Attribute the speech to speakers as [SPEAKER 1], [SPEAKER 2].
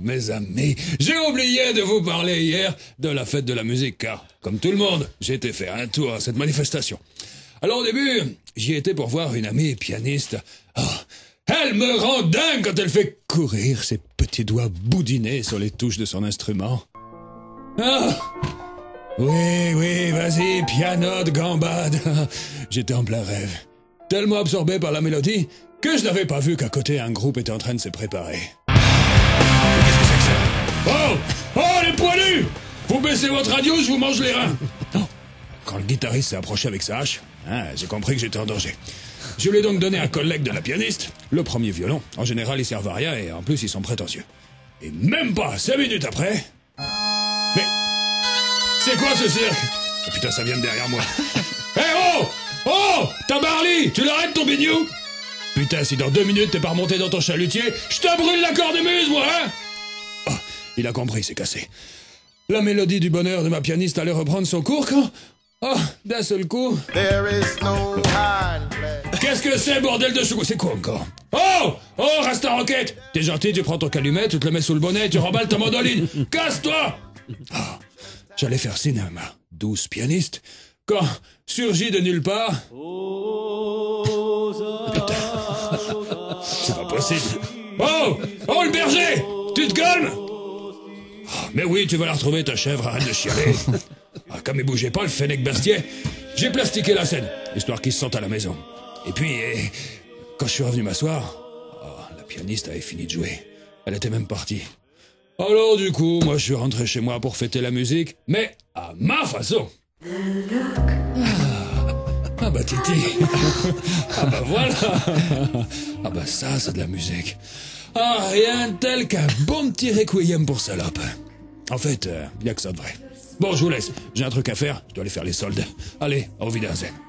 [SPEAKER 1] mes amis, j'ai oublié de vous parler hier de la fête de la musique, car, comme tout le monde, j'ai été faire un tour à cette manifestation. Alors au début, j'y étais pour voir une amie pianiste. Oh, elle me rend dingue quand elle fait courir ses petits doigts boudinés sur les touches de son instrument. Ah! Oui, vas-y, piano de gambade. J'étais en plein rêve. Tellement absorbé par la mélodie que je n'avais pas vu qu'à côté un groupe était en train de se préparer. Qu'est-ce que c'est que ça? Oh, les poilus! Vous baissez votre radio, je vous mange les reins. Non. Quand le guitariste s'est approché avec sa hache, j'ai compris que j'étais en danger. Je lui ai donc donné un collègue de la pianiste, le premier violon. En général, ils servent à rien et en plus, ils sont prétentieux. Et même pas 5 minutes après... Mais... c'est quoi ce cirque? Oh putain, ça vient de derrière moi. Oh, Tabarly, tu l'arrêtes ton bignou? Putain, si dans 2 minutes t'es pas remonté dans ton chalutier, je te brûle la cornemuse, moi, hein? Oh, il a compris, c'est cassé. La mélodie du bonheur de ma pianiste allait reprendre son cours quand... oh, d'un seul coup... Qu'est-ce que c'est, bordel de chou? C'est quoi encore? Oh, Rasta Rocket! T'es gentil, tu prends ton calumet, tu te le mets sous le bonnet et tu remballes ta mandoline. Casse-toi! Oh, j'allais faire signe à ma douce pianiste quand surgit de nulle part... putain, c'est pas possible. Oh, le berger! Tu te calmes? Mais oui, tu vas la retrouver, ta chèvre, arrête de chialer. Comme il bougeait pas, le fennec Bastier, j'ai plastiqué la scène, histoire qu'il se sente à la maison. Et puis, quand je suis revenu m'asseoir, la pianiste avait fini de jouer. Elle était même partie. Alors du coup, moi je suis rentré chez moi pour fêter la musique, mais à ma façon. Ah bah Titi. Ah bah voilà. Ah bah ça, c'est de la musique. Ah, rien de tel qu'un bon petit requiem pour salope. En fait, y a que ça de vrai. Bon, je vous laisse. J'ai un truc à faire, je dois aller faire les soldes. Allez, au Wiedersehen.